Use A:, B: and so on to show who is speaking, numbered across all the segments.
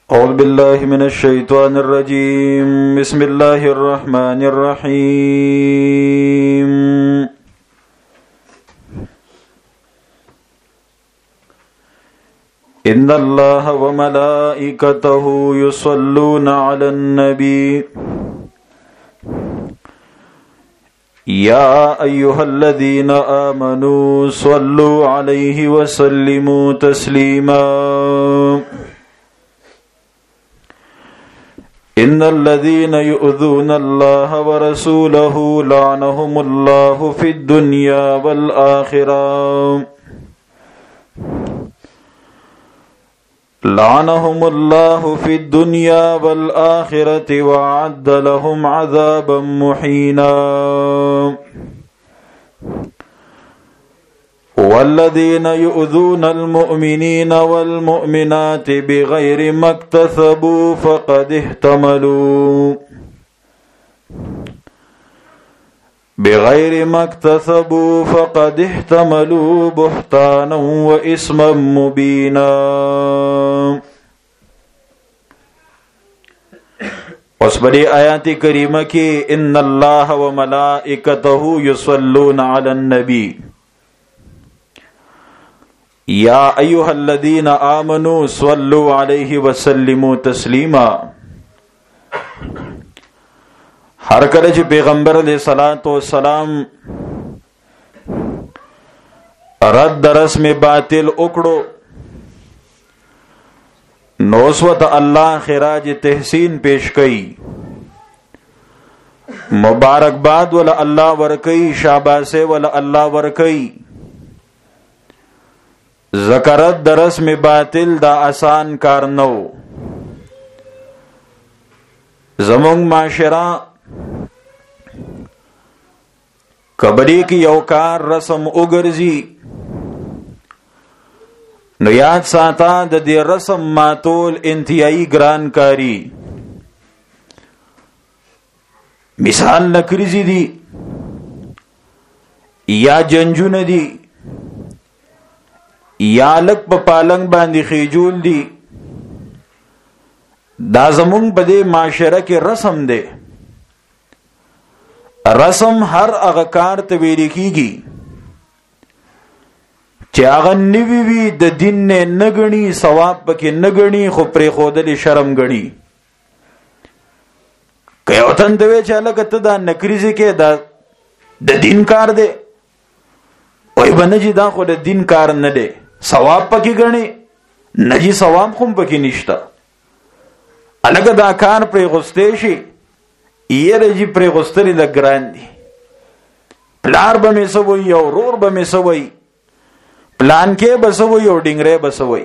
A: أعوذ بالله من الشيطان الرجيم بسم الله الرحمن الرحيم إن الله وملائكته يصلون على النبي يا أيها الذين آمنوا صلوا عليه وسلموا تسليما إن الذين يؤذون الله ورسوله لعنهم الله في الدنيا والآخرة لعنهم الله في الدنيا والآخرة وأعد لهم عذابا مهينا والذين يؤذون المؤمنين والمؤمنات بغير ما اكتسبوا فقد احتملوا بهتانا وإثما مبينا. اس بڑی آیات کریمہ کی ان اللہ و ملائکتہ یصلون علی النبی یا ایہا الذین آمنوا صلوا علیہ وسلموا تسلیما. ہر کله چې پیغمبر علیہ الصلوۃ والسلام رد رسم باطل وکړو نو وسوت الله خراج تحسین پیش کړي، مبارکباد ول الله ورکړي، شاباسه ول الله ورکړي. ذکرت د رسم باطل دا آسان کار نو. زمونږ معاشره کبډی کی یو کار رسم وګرځي نو یاد ساته د دې رسم ماتول انتهایی ګران کاری. مثال نکریزی دی یا جنجون دی یا لک په پالنګ باندې خېجول دی. دا زمونږ په دې معاشره کې رسم دی. رسم هر هغه کار ته ویل کیږي چې هغه نوی وي د دین نه غني، ثواب پکې نه غني، خو پرې خودل شرم غني. که یو تن ته وی چې لکه ته دا نکریزي کې دا د دین کار دی، وای بنجي دا خو د دین کار نه دی، ثواب پکې غني، نجی ثواب خو پکې نشته. الګا دا کار پرې غوستې شي یې رجی پرې غوستري د ګران دي. پلار به مې سوي او رور به مې سوي، پلان کې بسوي او ډنګره بسوي.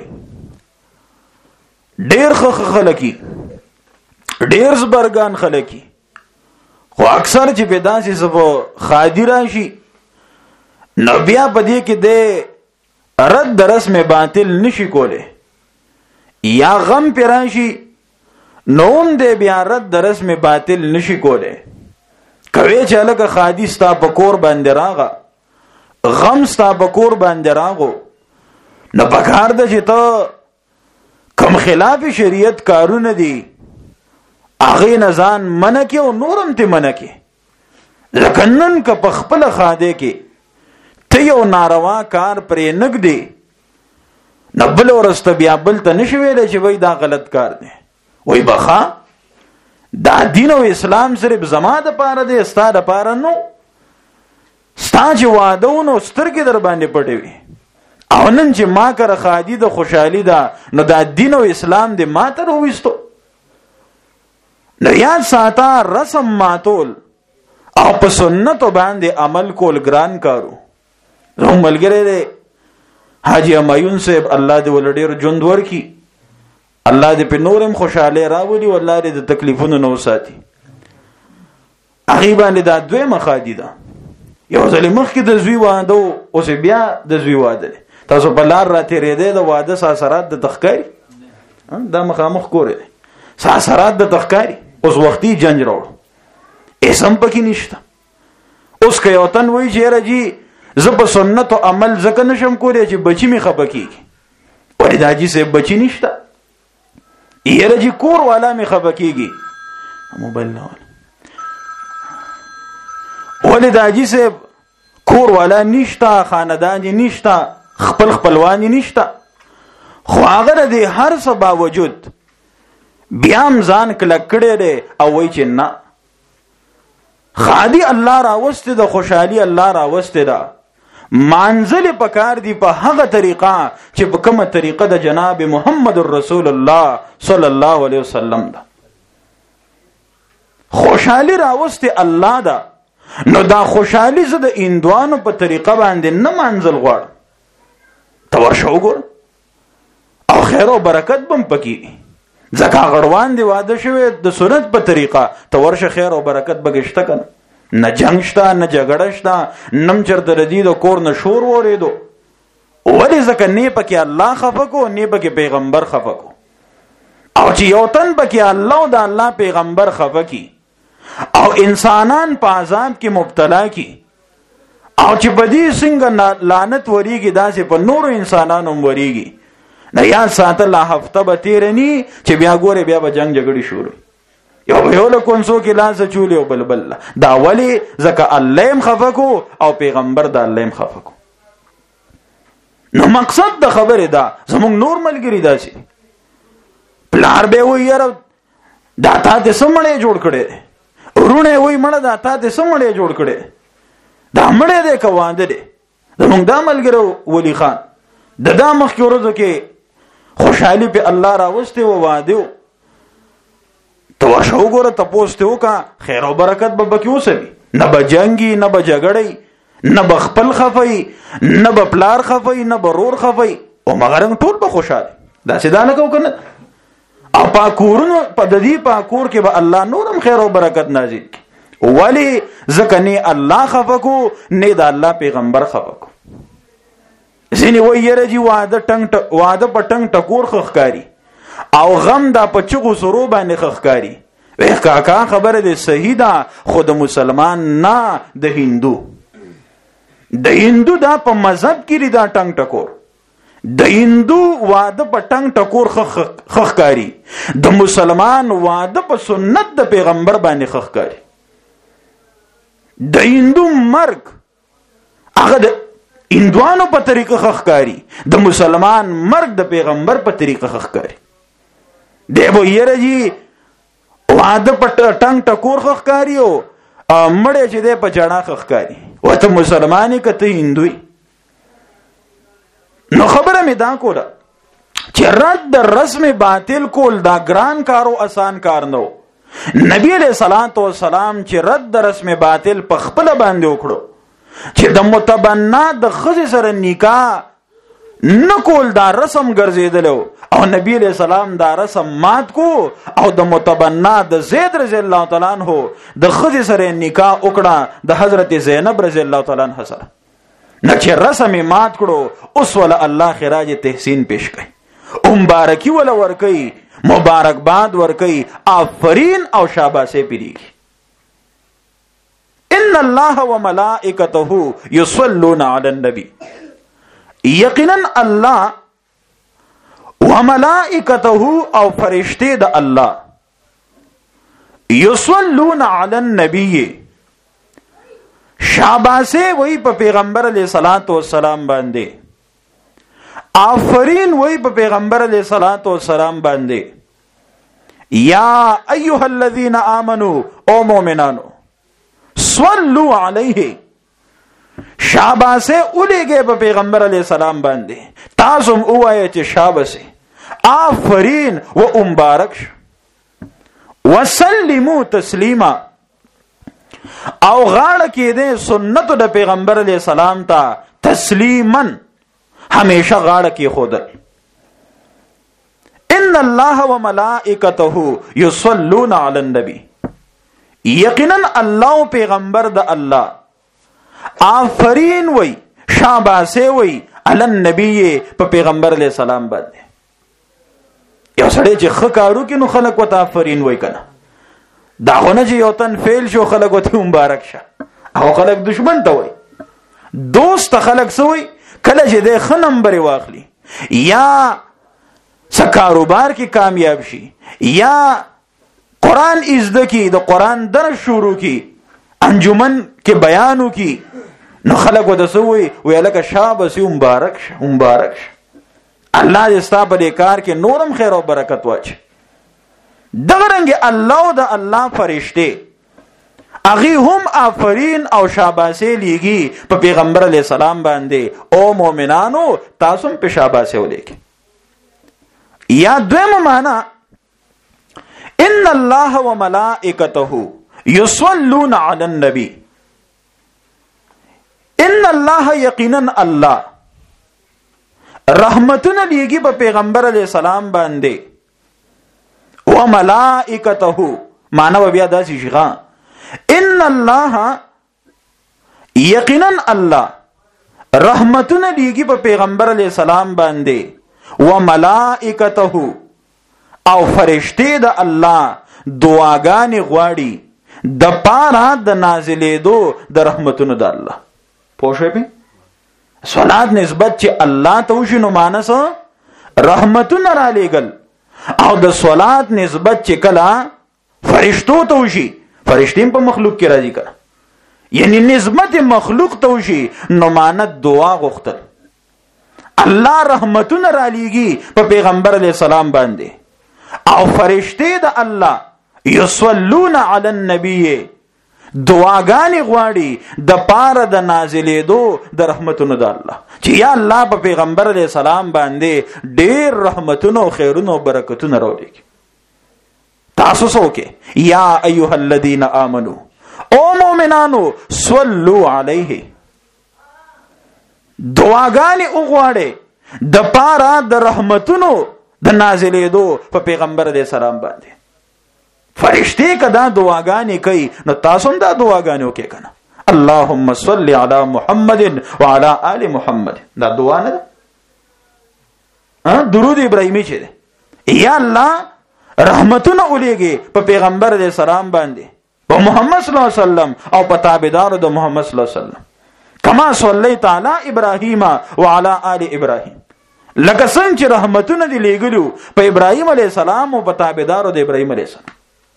A: ډېر خلکی، ډېر زبرګان خلکی، خو اکثر چې پیدا شي سبو خادي راشي نو بیا پدې کې د رد رسم باطل نشي کوله، یا غم پیراشي نوم دې بیا رد رسم باطل نشي کوله. کوي چې لکه خادي ستا په کور باندې راغه، غم ستا بکور باندې راغو، نو پکار ده چې ته کم خلاف شریعت کارونه دي هغه نه ځان منع کې او نورم ته منع کې. لکه نن که په خپل خاده کې ته یو ناروا کار پرې نګدي نو بل ورسته بیا بل ته نشي ویلی چې وای دا غلط کار دی. وای بخا دا دین او اسلام صرف زما د پاره دی، ستا د پاره نو. ستا چې وادهونو سترګې در باندې پټې وي او نن چې ما کره خادي د خوشحالي ده نو دا دین او اسلام دې ما ته راوویستو. نو یاد ساته رسم ماتول او په سنتو باندې عمل کول ګران کارو. زموږ ملګری دی حاجی همایون صاحب، الله دې ول ډېر ژوند ورکړي، الله دې په نورم خوشاله راولي، والله دې د تکلیفونو نو ساتي. هغې باندې دا دویمه خادي ده. یو ځل مخکې د زوی واده اوس بیا د زوی واده دی. تاسو په لار را تېرېدی د واده ساسرات د تخکاري دا مخامخ کورې دی، ساسرات د تخکاري اوس وختي جنج راوړو، اسم پکې نشته. اوس که یو تن وایي چې یاره جي زه په سنتو عمل ځکه نشم کولی چې بچي مې خفه کېږي، ولې دا جي صاحب بچي نشته، یره چې کور والا می خفکیږي موبایل نه ولې د حاجي صاحب کور والا نشتا، خاندان نشتا، خپل خپلوان نشتا، خو هغه د هر څه باوجود بیا هم ځان کلک کړی دی او وایي چې نه خادي الله راوسته د خوشحالي الله راوسته ده، مانزل پکار دی په هغه طریقه چې په کومه طریقه د جناب محمد رسول الله صلی الله علیه وسلم ده. خوشحالي راوسته الله ده، نو دا خوشحالي زه د اندوانو په طریقه باندې نه مانزل غواړم. ته ورشه وګوره او خیر او برکت بم پکې ځکه غړوان دی واده شوی د سنت په طریقه، ته ورشه خیر او برکت بګشته کنه، نه جنگ شته نه جګړه شته، نم چرته ردی د کور نه شور وریدو. ولې ځکه نه پکې الله خفه کو نه پکې پیغمبر خفه کو. او چې یو تن پکې الله او د الله پیغمبر خفه کی او انسانان په عذاب کې مبتلا کی او چې بدی څنګه لعنت وریږي داسې په نورو انسانانو وریږي، نه یا ساتله هفته به تیرنی چې بیا ګوره بیا به جنگ جګړې شروع یو له کونسو کې لاس چولې او بلبل دا ولی ځکه الله هم خفه کو او پیغمبر د الله هم خفه کو. نو مقصد د خبره دا زموږ نور ملګری داسې پلار به وي یاره دا تا دې سمړې جوړ کړي، ورونه وي مړه دا تا دې سمړې جوړ کړي، دا مړې دې کواند دې زموږ دا ملګری ولی خان د دا مخکې ورځو کې خوشحالي په الله راوسته و واده تو ورشه وګوره تپوس ته وکړه خیر او برکت به پکې اوسوي، نه به جنګي نه به جګړې نه به خپل خفي نه به پلار خفي نه به رور خفي او مګر ټول به خوشاله داسې دا نه کو کنه. او پاکورونو په ددی پاکور کې به الله نورم خیر او برکت نازل کی، ولی ځکه نه الله خفه کو نه د الله پیغمبر خفه کو. ځینې وایي یاره جي واده په ټنګ ټکور خښکاري او غم دا په چغو سرو باندې خښکاري. ویخ کاکا خبره دې صحیح ده، خو د مسلمان نه د هندو دا په مذهب کې دا ټنګ ټکور د هندو واده په ټنګ ټکور خښکاري، د مسلمان واده په سنت د پیغمبر باندې خښکاري. د هندو مرګ هغه د هندوانو په طریقه خښکاري، د مسلمان مرګ د پیغمبر په طریقه خښکاري. دی به یره جي واده په ټنګ ټکور خښکاري او مړی چې دی په جړه خښکاري، وته مسلمانې که ته هندوی. نو خبره مې دا کوله چې رد د رسم باطل کول دا ګران کار او آسان کار نه و. نبی علیہ الصلوۃ والسلام چې رد د رسم باطل په خپل باندې وکړو چې د متبنا د ښځې سره نکاح نه کول دا رسم ګرځېدلو او نبی علیہ السلام دا رسم مات کو او د متبنا د زید رضی الله تعالی عنہ د ښځې سره نکاح وکړه د حضرت زینب رضی الله تعالی عنها سره. نه چې رسم مات کړو اوس ولا الله خراج تحسین پیش کړي، مبارکی ولا ورکي، مبارکباد ورکي، آفرین او شاباسه پیریږي. ان الله وملائکته یصلون علی النبی، یقینا الله وملائکته او فرشته د الله یصلون علی النبی شاباسه وی په پیغمبر علیہ الصلوۃ والسلام باندې، آفرین وی په پیغمبر علیہ الصلوۃ والسلام باندې. یا ایها الذین آمنوا او مؤمنانو صلوا علیه شاباسه اولیږي په پیغمبر علیہ السلام باندې، تاسو اوایه چې شاباسه آفرین و مبارک وسلموا تسلیما او غاړه کې دې سنت د پیغمبر علیہ السلام ته تسلیما همیشه غاړه کې خودل. ان الله وملائکته یصلون علی النبی، یقینا الله پیغمبر د الله آفرین وی شاباسه وی علی النبی په پیغمبر علیہ السلام باندې. یو سړی چې ښه کارو کې نو خلک وته آفرین وی کنه، داونه چې یو تن فیل شو خلک وته مبارک شه، او خلک دشمن ته وای، دوست خلک سوی کله چې د ښه نمبر واخلي یا څه کاروبار کې کامیاب شي یا قرآن ازده کی د قرآن درس شروع کی انجمن کې بیانو کی نو خلق و دسوی وی لکه شابسی مبارک شه مبارک شه الله دې ستا په دې کار کې نورم خیر او برکت واچي. دغه رنګ الله او د الله فرشته اغي هم آفرین او شاباسه لیږي په پیغمبر علی السلام باندې او مؤمنانو تاسو هم په شاباسه ولیکي. یا دویمه معنا ان الله وملائکته یصلون علی النبی، ان الله یقینا الله رحمتنا لیږي په پیغمبر علی السلام باندې وملائکته معنا بیا داسې شيغه ان الله یقینا الله رحمتنا لیږي په پیغمبر علی السلام باندې وملائکته او فرشتي د الله دعاګانې غواړي د پاره د نازلېدو د رحمتونو د الله. پوه شئ په صلات نسبت چې الله ته وشي نو مانس رحمتونه را لېږل او د صلات نسبت چې کله فرشتو ته وشي فرشتیم په مخلوق کې راځي کړه یعنی نسبت مخلوق ته وشي نو مانت دعا غوښتل. الله رحمتونه را لېږي په پیغمبر علیه السلام باندې او فرشتي د الله یصلون علی النبی دعاګانې غواړي د پاره د نازلېدو د رحمتونو د الله چې یا الله په پیغمبر علیه السلام باندې ډېر رحمتونو او خیرونو او برکتونو راولېږي. تاسو څوک یا ایها الذین آمنو او مؤمنانو صلوا علیه دعاګانې وغواړي د پاره د رحمتونو د نازلېدو په پیغمبر علیه السلام باندې. فرشتي کدا دعاګانې کوي نو تاسو هم دا دعاګانې وکړئ کنه اللهم صل علی محمد وعلى آل محمد. دا دعا نه ده درود ابراهیمی چې ده یا الله رحمتونه ولېږي په پیغمبر علیه السلام باندې په محمد صلی الله علیه وسلم او په تابعدارو د محمد صلی الله علیه وسلم کما صلیت علی ابراهیم وعلى آل ابراهیم لکه څنګه چې رحمتونه دي لېږلو په ابراهیم علیه السلام او په تابعدارو د ابراهیم علیه السلام.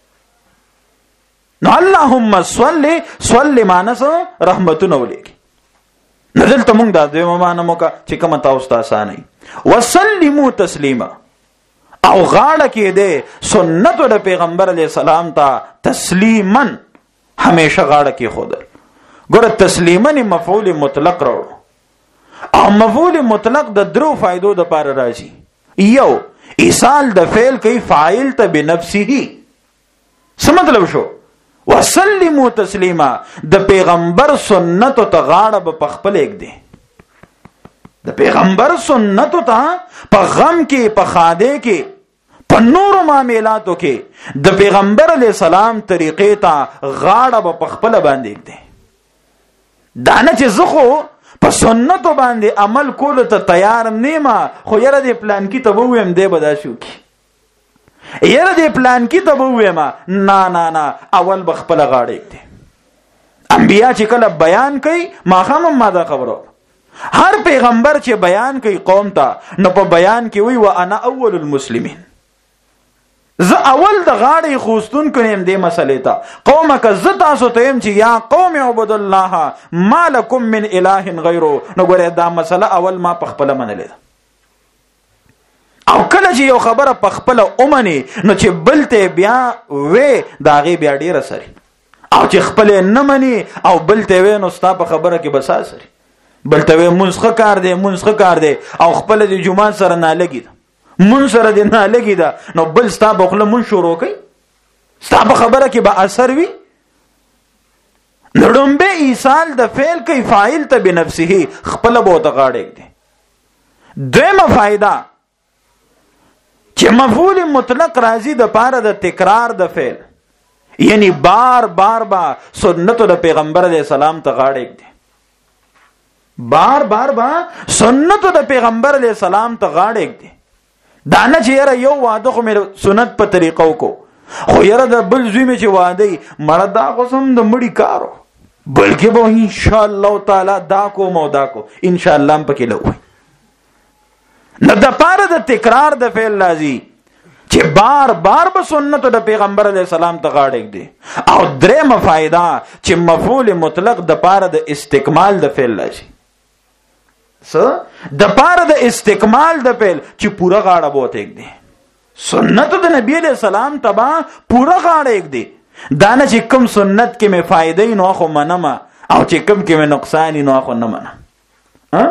A: نو اللهم صل مانس رحمتونه ولېږي. دلته موږ دا دویمه معنا موکه چې کومه تاسو ته اسانه وسلموا تسلیما او غاړه کې ده سنت د پیغمبر علیه السلام ته تسلیما همیشه غاړه کې خودل. ګوره تسلیما مفعول مطلق راوړو او مفعول مطلق د درو فائدو د پاره راځي. یو ایصال د فعل کوي فاعل ته بنفسه. څه مطلب شو؟ وسلموا تسلیما د پیغمبر سنت ته غاړه په خپل یک دی. د پیغمبر سنت ته په غم کې په خاده کې په نور معاملاتو کې د پیغمبر علی السلام طریقې ته غاړه په خپل باندې دی. دانه چې زخو په سنت باندې عمل کول ته تیار نیمه خو یره دې پلان کې ته وویم دی بدا شو کی یره دې پلان کې ته وویم نه اول بخپل غاړه دی. انبیا چې کله بیان کوي ما دا خبرو هر پیغمبر چې بیان کوي قوم ته نو په بیان کې وی وانا اول المسلمین زه اول د غاړې خوستون کنیم دې مسلې ته قومه که زه تاسو ته يم چې یا قوم عبد الله ما لكم من اله غیره نو ګوره دا مسله اول ما په خپل منلې او کله چې یو خبره په خپل اومني نو چې بلته بیا وې داغه بیا ډیره سری او چې خپل نه مني او بلته وې نو ستا په خبره کې بسا سری بلته وې منسخه کار دی او خپل د جمعه سره نه لګي مون سره دې نه لګي دا نو بل ستا په خپل مون شروع کوي ستا په خبره کې به اثر وي. نړمبه ایصال د فعل کوي فاعل ته بنفسه خپل بو ته غاړه دی. دویمه فائدہ چې مفعول مطلق راځي د پاره د تکرار د فعل یعنی بار با سنت د پیغمبر علیه السلام ته غاړه دی. بار با سنت د پیغمبر علیه السلام ته غاړه دی. دانه چې یاره یو واده خو مې سنت په طریقو کو خو یاره د بل زوی مې چې واده مړه دا قسم د مړی کارو بلکې به ان شاء الله تعالی دا کو ان شاء الله پکې لوي نو د پاره د تکرار د فعل لازم چې بار بار به سنت د پیغمبر علیه السلام ته غاړه دی. او درېمه فائدہ چې مفعول مطلق د پاره د استکمال د فعل لازم د پاره د استکمال د فعل چې پورا غاړه بوته دی. سنت د نبی علیہ السلام تبا پورا غاړه دی. دانه چې کوم سنت کې مې فائدې نو خو منم او چې کوم کې مې نقصان نو خو نه منم.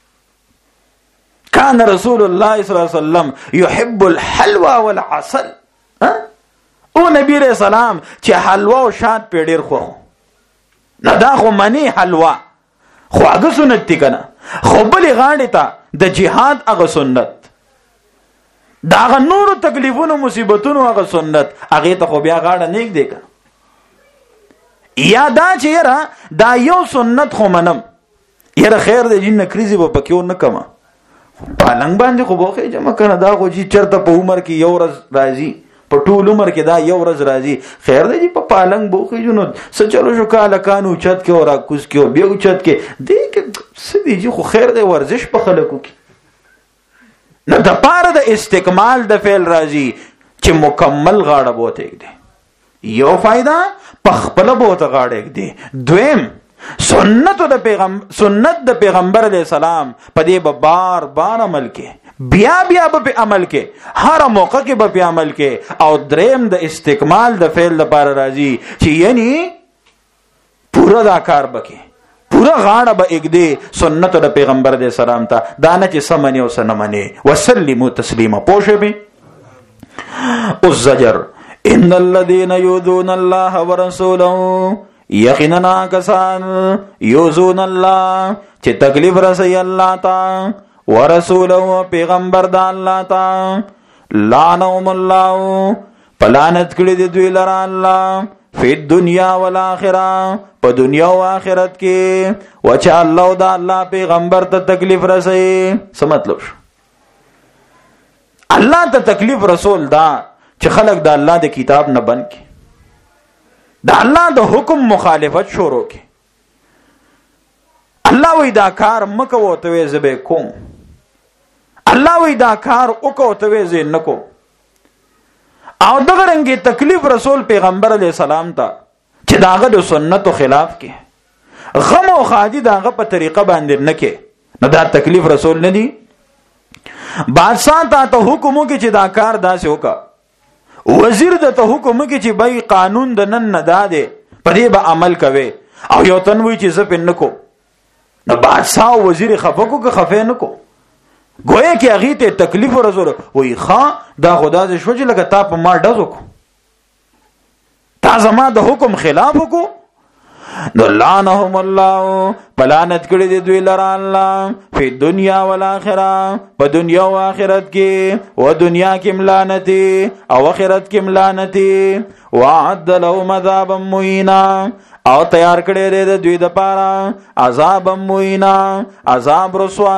A: کان رسول الله صلی الله علیه وسلم يحب الحلوى والعسل. او نبی علیہ السلام چې حلوا او شات په ډیر خو نه دا خو منی حلوا خو هغه سنت دي کنه. خو بل غاړه ته د جهاد هغه سنت دا هغه نور تکلیفونو مصیبتونو هغه سنت هغه ته خو بیا غاړه نیک دی کنه. یا دا چې یاره دا یو سنت خو منم یاره خیر دی جن کریزي به پکې نه کما پالنګ باندې خو بوخه جمع کنه دا خو چې چرته په عمر کې یو ورځ راځي په ټول عمر کې دا یو ورځ راځي خیر دی په پالنګ بوخه جنو څه چلو شو کاله کانو چت کې اور کوس کې او بیا چت کې دې کې سدي چې خو خیر دی ورزش په خلکو کې نو د پاره د استکمال د فعل راځي چې مکمل غاړه بوته دی. یو فائدہ پخپل بوته غاړه دی. دویم سنت د پیغمبر علیہ السلام په دې به بار بار عمل کې بیا بیا به عمل کې هر موقع کې به عمل کې. او دریم د استکمال د فعل لپاره راځي چې یعنی پورا دا کار بکې پورا غاړه به اګدي سنت د پیغمبر علیہ السلام ته دانه چې سمنه او سنمنه وسلموا تسلیما پوښې به. او زجر ان الذين يؤذون الله ورسوله یقینا کسان یوزون الله چې تکلیف رسي الله تا ورسوله پیغمبر د الله تا لعنهم الله پلانت کړي د دوی لره الله فی الدنیا والآخرة په دنیا او آخرت کې وچ الله دا الله پیغمبر ته تکلیف رسي. څه مطلب شو؟ الله ته تکلیف رسول دا چې خلق د الله د کتاب نه بن کې دا الله د حکم مخالفت شروع کی. الله وی دا کار مکو ته وې زبې کوم الله وی دا کار وکاو ته وې زې نکو. او دغه رنګي تکلیف رسول پیغمبر علیہ السلام ته چې داغه د سنتو خلاف کې غم او خادي داغه په طریقه باندې نه کې نو دا تکلیف رسول نه دی. بادشاہ ته حکم وکړي چې دا کار داسې وکا وزیر د ته حکم کې چې بای قانون د نن نه داده پدې به عمل کوي او یو تنوي چې ز پن نکو نو بادشاہ وزیر خفقو که خفه نکو گویا کې هغه ته تکلیف ورزور وای ښا دا خدا دې شو چې لکه تا په ما ډزو کو تا زما د حکم خلاف کو نو لعنهم الله پلانت کړي دي دوی لره الله په دنیا او آخرت په دنیا او آخرت کې او دنیا کې ملانتي او آخرت کې ملانتي وعد لهم عذابا مهینا او تیار کړي دي د دوی د پاره عذاب مهینا عذاب رسوا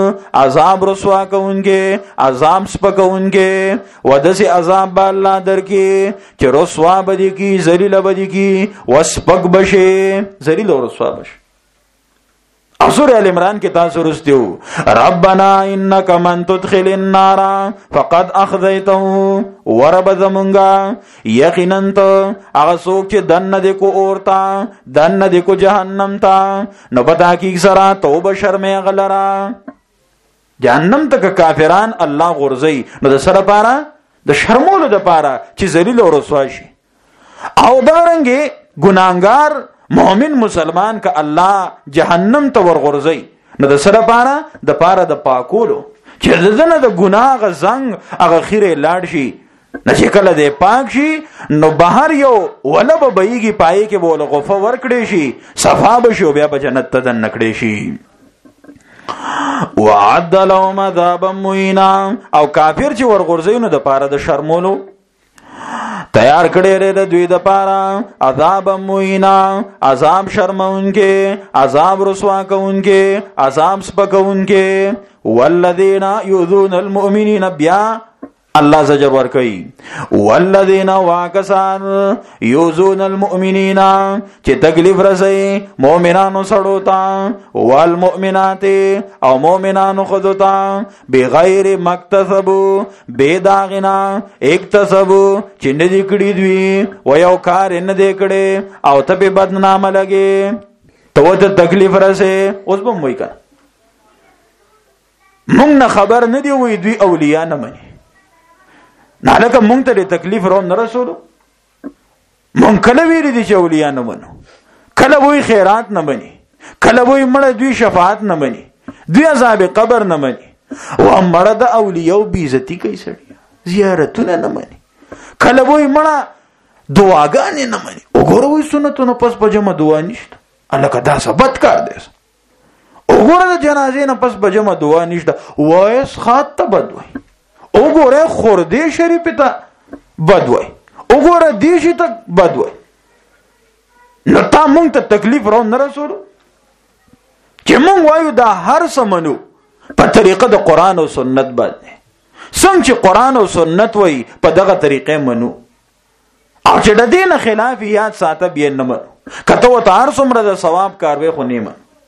A: کوونکې عذاب سپکونکې ودسي عذاب الله درکې چې رسوا بدی کی ذلیل بدی کی وسپک بشي ذلیل او رسوا بشي. سورہ ال عمران کې تاسو ورستیو ربنا انک من تدخل النار فقد اخذیته ورب زمونگا یقینا ته هغه څوک چې دنه د کو اورتا دنه د کو جهنم تا نو پتا کی سرا توبه شرمې غلرا جهنم ته کافران الله غرزي نو د سره پاره د شرمولو د پاره چې ذلیل او رسوا شي. او دارنګي ګناګار مؤمن مسلمان کا الله جهنم ته ورغورځي نو د سره پاره د پاکولو چې دنه د ګناه غ زنګ هغه خیره لاړ شي نه چې کله د پاک شي نو بهر یو ولب بېږي پای کې بوله غفه ور کړی شي صفا بشو بیا په جنت ته دن نکړي شي. وعد لهم عذابا مهینا او کافر چې ورغورځي نو د پاره د شرمولو تیار کړي لري د دوی د پاره عذاب مهینا عذاب شرمونکې عذاب رسوا کوونکې عذاب سپکونکې والذین یؤذون المؤمنین بیا الله زجر ور کوي والذین واکسان یوزون المؤمنین چې تکلیف رسي مؤمنانو سړو ته والمؤمنات او مؤمنانو خذو ته بغیر مکتسبو بے داغنا اکتسبو چې نه دي کړی دوی و یو کار نه دي کړي او ته په بدنامه لګي ته تکلیف رسي اوس به موي کړه مونږ نه خبر نه دی وې دوی اولیاء نه مني نه لکه مونږ ته تکلیف رو نه رسولو مونږ کله ویری دي چې اولیاء نه منو کله وې خیرات نه مني کله وې مړه دوی شفاعت نه مني دوی عذاب قبر نه مني او مړه د اولیاء بی عزتی کوي سړی زیارتونه نه مني کله وې مړه دعاګانې نه مني وګوره وې سنتونه پس پجمه دعا نشته الکه دا ثبت کار دی وګوره د جنازې نه پس پجمه دعا نشته وایس خاط ته بد وای وګوره خورده شریف ته بد وای وګوره دیشي ته بد وای نو تا مونږ ته تکلیف رو نه رسولو چې مونږ وایو دا هر څه منو په طریقه د قران او سنت باندې څنګه چې قران او سنت وای په دغه طریقې منو او چې د دین خلاف یاد ساته بیا نه منو کته و تار څومره د ثواب کاروي خو نیمه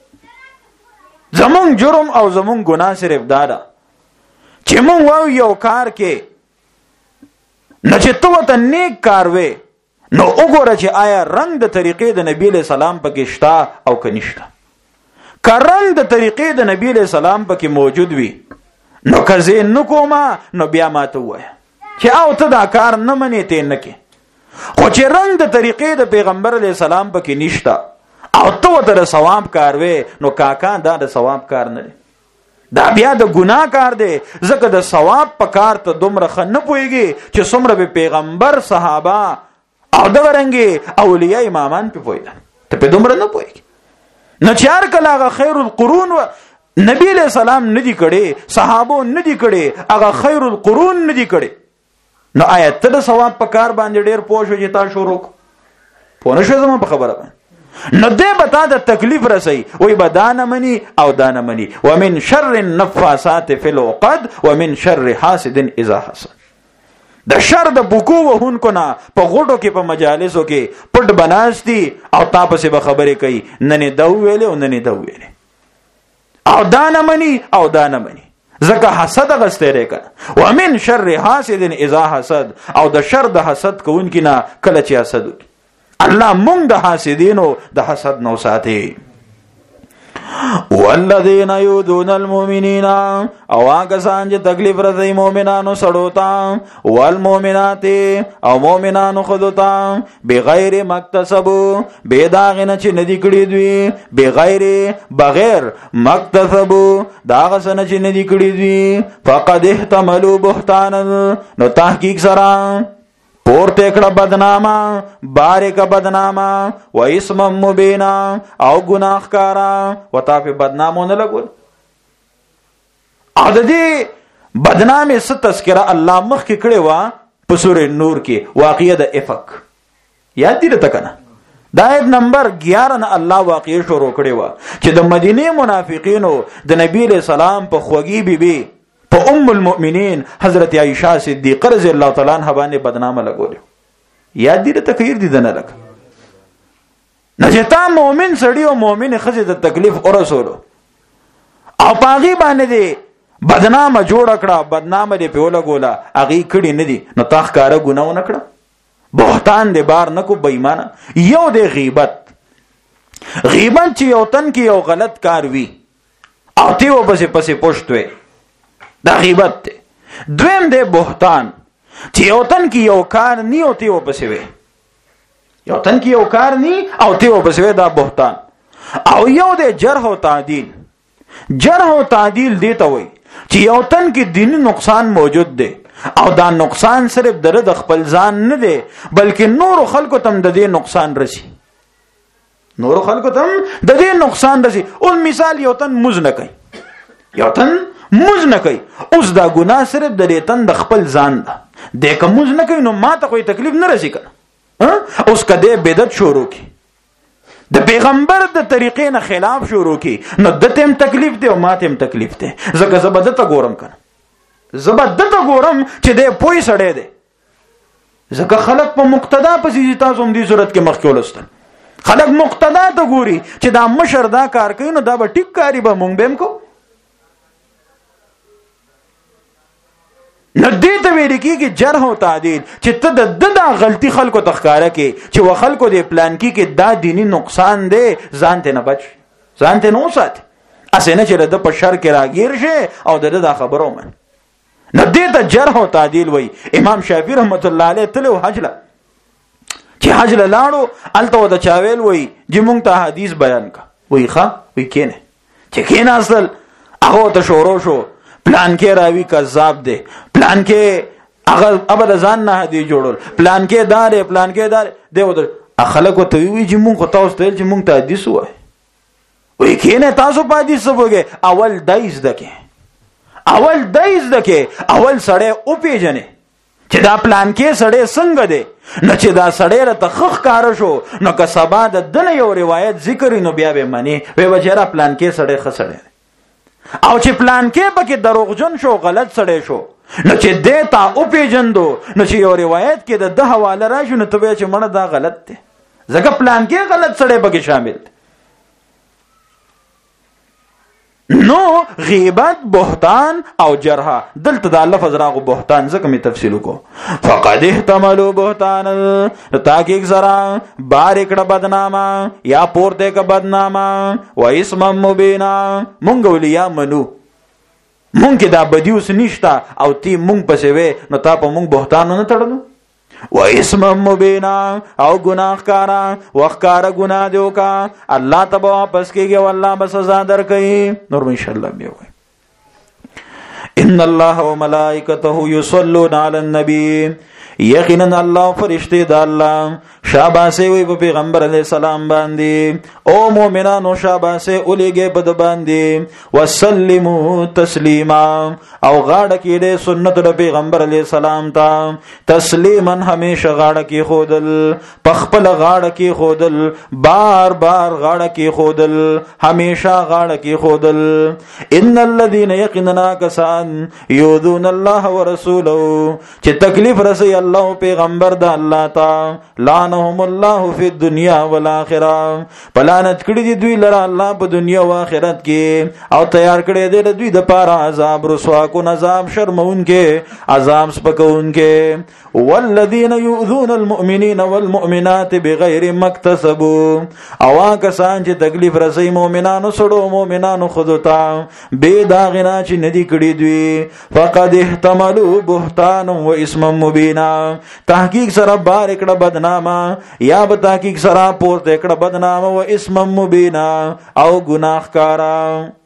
A: زمون جرم او زمون ګناه صرف دادا چې مونږ وایو یو کار کې نه چې تو ته نیک کار وې نو وګوره چې آیا رنگ د طریقې د نبی له سلام پکې شتا او کنيشتا که رنگ د طریقې د نبی له سلام پکې موجود وي نو کزه نو کوما نو بیا ماته وای چې او ته دا کار نه منې ته نه کې خو چې رنگ د طریقې د پیغمبر علی سلام پکې نشتا او تو ته ثواب کار وې نو کاکا دا د ثواب کار نه دا بیا د ګناه کار دی ځکه د ثواب په کار ته دومره ښه نه پوهېږي چې څومره به پیغمبر صحابه او دغه رنګې اولیاء امامان پې پوهېدل ته پې دومره نه پوهېږي نو چې هر کله هغه خیر القرون نبی علیہ السلام نه دي کړي صحابو نه دي کړي هغه خیر القرون نه دي کړي نو آیا ته د ثواب په کار باندې ډېر پوه شو چې تا شروع پوه نه شو زما په خبره باندې نو دې بتا د تکلیف رسي وای بدانه مني او دانه مني ومن شر النفاسات في العقد ومن شر حاسد اذا حسد د شر د بوکو وهونکو نه په غوټو کې په مجالسو کې پټ بناستي او تاسو به خبرې کوي نه دا ویلې او نه دا ویلې او دانه مني او دانه مني زکه حسد غستره کړه ومن شر حاسد اذا حسد او د شر د حسد کوونکی نه کله چې حسد وکړي الله مونږ د حاسدینو د حسد نو ساتي والذین یؤذون المؤمنین او هغه ځان چې تکلیف راځي مؤمنانو سړو ته والمؤمنات او مؤمنانو خذو ته بغیر مکتسبو بے داغنه چې ندی کړی دوی بغیر مکتسبو داغه سن چې ندی کړی دوی فقد احتملوا بهتانا نو تحقیق سره پورته کړه بدنامه بارک بدنامه و اسم مبینا او گناهکارا وتا په بدنامونه لګول او د دې بدنامه ست تذکرہ الله مخ کې کړي وا په سورې نور کې واقعه د افک یاد دي ته کنه دا آیت نمبر 11 نه الله واقعه شروع کړي وا چې د مدینه منافقینو د نبی له سلام په خوږی بیبي په ام المؤمنین حضرت عائشہ صدیقہ رضی اللہ تعالی عنها باندې بدنامه لګول یاد دي ته تخیر دي نه لګ نجتا مؤمن سړی او مؤمن خزه د تکلیف او رسول او پاغي باندې دي بدنامه جوړ کړه بدنامه دي په لګولا اغي کړي نه دي نو تاخ کار ګناو نه کړه بهتان دي بار نه کو بېمانه یو د غیبت چې یو تن کې یو غلط کار وی او تی و پسې پوښتوي دا غیبت دی دویم دی بهتان چې یو تن کې یو کار نی او تی و پسې وي یو تن کې یو کار نی او تی و پسې وي دا بهتان او یو دی جرح او تعدیل دی ته وي چې یو تن کې دینی نقصان موجود دی او دا نقصان صرف د خپل ځان نه دی بلکې نور خلکو تم د دې نقصان رسی او مثال یو تن مز نه کوي اوس دا ګناه صرف د دې تن د خپل ځان ده د کوم مز نه کوي نو ماته کوئی تکلیف نه رسی کنه اوس کده بدعت شروع کی د پیغمبر د طریقې نه خلاف شروع کی نو د تم تکلیف دی او ماته هم تکلیف دی زکه زبدت ګورم کنه زبدت ګورم چې دې پوي سړې دې ځکه خلق په مقتدا پسې تاسو هم دې صورت کې مخکې ولستل خلق مقتدا ته ګوري چې دا مشر دا کار کوي نو دا به ټیک کاری به مونږ بهم کو نو دې ته ویل کېږي جرح او تعدیل چې ته د غلطي خلکو تخکاره کې چې و خلکو دې پلان کې دا دینی نقصان دی ځان ته نه بچ ځان ته نو سات اسنه چې د په شر کې راګیر شي او د خبرو من نو دې ته جرح او تعدیل وای امام شافعي رحمت الله علیه تلو حجله چې حجله لاړو الته د چاویل وای چې مونږ ته حدیث بیان کا وای ښا وای کینه چې کینه اصل هغه ته شورو شو پلان کې راوي کذاب دی پلان کې هغه ابد ځان نه دی جوړول پلان کې دار پلان کې دار دی ود خلکو ته وی چې مونږ تاسو ته چې مونږ ته حدیث وای وای کینه تاسو په حدیث وګه اول دایز دکې اول سړی او پیژنې چې دا پلان کې سړی څنګه دی نو چې دا سړی را تخخ کار شو نو که سبا د دنه یو روایت ذکر نو بیا به منی وی وجره پلان کې سړی خسړی او چې پلان کې پکې دروغجن شو غلط سړی شو نو چې دیتا او پیژندو نو چې یو روایت کې د حواله راشي نو ته چې مړه دا غلط دی ځکه پلان کې غلط سړی پکې شامل دی نو غیبت بهتان او جرح دلته د لفظ راغو بهتان ځکه می تفصیل کو فقد احتملوا بهتان تاکي زرا بار کړه بدنامه یا پورته ک بدنامه و اسم مبینا مونږ ولیا منو مونږ دا بدیوس نشتا او تی مونږ پسې وې نو تا په مونږ بهتان نه تړلو و اسم مبینا او گناہ کارا وخکارا گناہ دیو کا اللہ تبا واپس کی گیا واللہ بس سزا در کئی نور میں انشاءاللہ بھی ہوئے ان اللہ و ملائکتہ یصلون علی النبی یقینا اللہ فرشتے دا اللہ شاباسے وی په پیغمبر علیہ السلام باندې او مومنانو شاباسے اولیږي بد باندې وسلموا تسلیما او غاړه کې له سنت د پیغمبر علیہ السلام ته تسلیما همیشه غاړه کې خودل پخپل غاړه کې خودل بار بار غاړه کې خودل همیشه غاړه کې خودل ان الذين يقيننا كسان يؤذون الله ورسوله چې تکلیف رسي الله پیغمبر د الله تا لعنهم الله فی الدنیا والآخرة پلانت کړي دي دوی لره الله په دنیا او آخرت کې او تیار کړي دي دوی د پاره عذاب رسوا کو عذاب شرمون کې عذاب سپکون کې والذین یؤذون المؤمنین والمؤمنات بغیر ما اکتسبوا او کسان چې تکلیف رسي مؤمنانو سړو مؤمنانو خودتا به داغنا چې ندی کړي دوی فقد احتملوا بهتان و اسم مبینا تحقیق سره بار کړه بدنامه یا به تحقیق سره پورته کړه بدنامه و اسم مبینا او گناهکارا